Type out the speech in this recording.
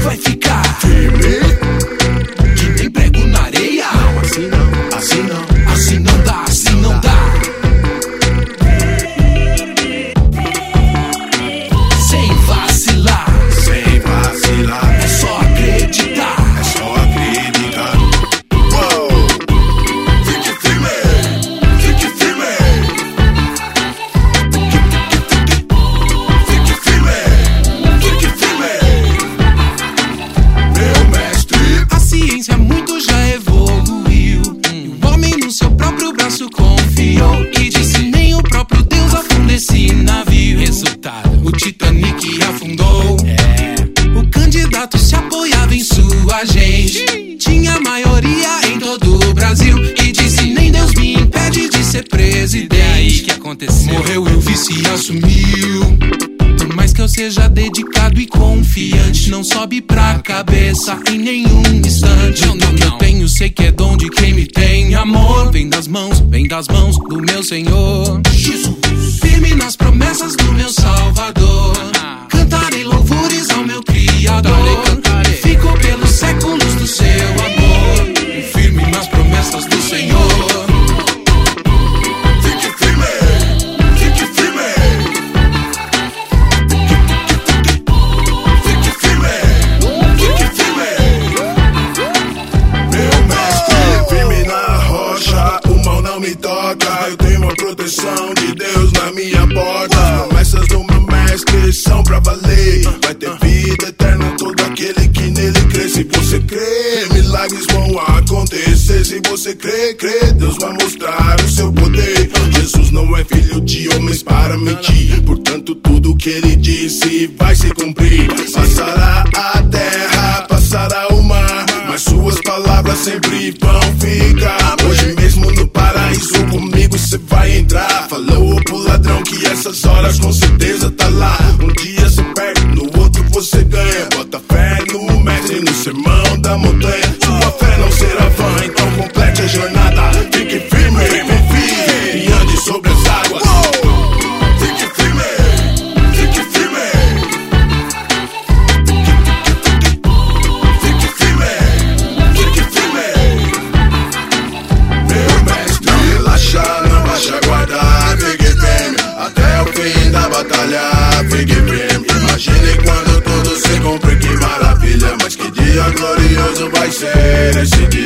vai ficar firme, que nem prego na areia. Não, assim não, assim não, assim não dá, assim não dá. Sem vacilar, sem vacilar, é só acreditar, é só acreditar. Uou! Fique firme, fique firme, fique firme, fique firme, meu mestre. A ciência muito já evoluiu, e o homem no seu próprio braço confiou, e disse nem o próprio Deus afunda esse navio. Resultado, o Titanic afundou. O candidato se apoiava em sua gente, tinha maioria em todo o Brasil, e disse nem Deus me impede de ser presidente. É aí que aconteceu. Morreu e o vice assumiu. Por mais que eu seja dedicado e confiante, não sobe pra cabeça em nenhum instante. Tudo que eu tenho sei que é dom de quem me tem. Amor vem das mãos do meu Senhor Jesus. Firme nas promessas do meu Salvador, cantarei louvores ao meu Criador. Fico pelos séculos do seu amor, firme nas promessas do Senhor. Fique firme, fique firme, fique firme, fique firme, meu mestre. Firme na rocha, o mal não me toca. Eu tenho a proteção de Deus na minha porta. As promessas do meu mestre são pra valer. Vai ter vida eterna todo aquele que nele crê. Se você crê, milagres vão acontecer. Se você crê, Deus vai mostrar o seu poder. Jesus não é filho de homens para mentir, portanto tudo que ele disse vai se cumprir. Passará a terra, passará o mar, mas suas palavras sempre vão ficar. Hoje mesmo no paraíso comigo cê vai entrar. Falou pro ladrão que essas horas com certeza tá lá. Um dia cê perde, no outro você ganha. Bota fé no mestre, no sermão da montanha. Sua fé não será vã, então complete a jornada. Fique firme, confie e ande sobre as águas. Fique firme, fique firme, fique firme, fique firme, meu mestre. Não relaxa, não baixa a guarda, fique firme até o fim da batalha. Fique firme, imagine quando tudo se cumpre, que maravilha. Mas que dia glorioso vai ser esse dia.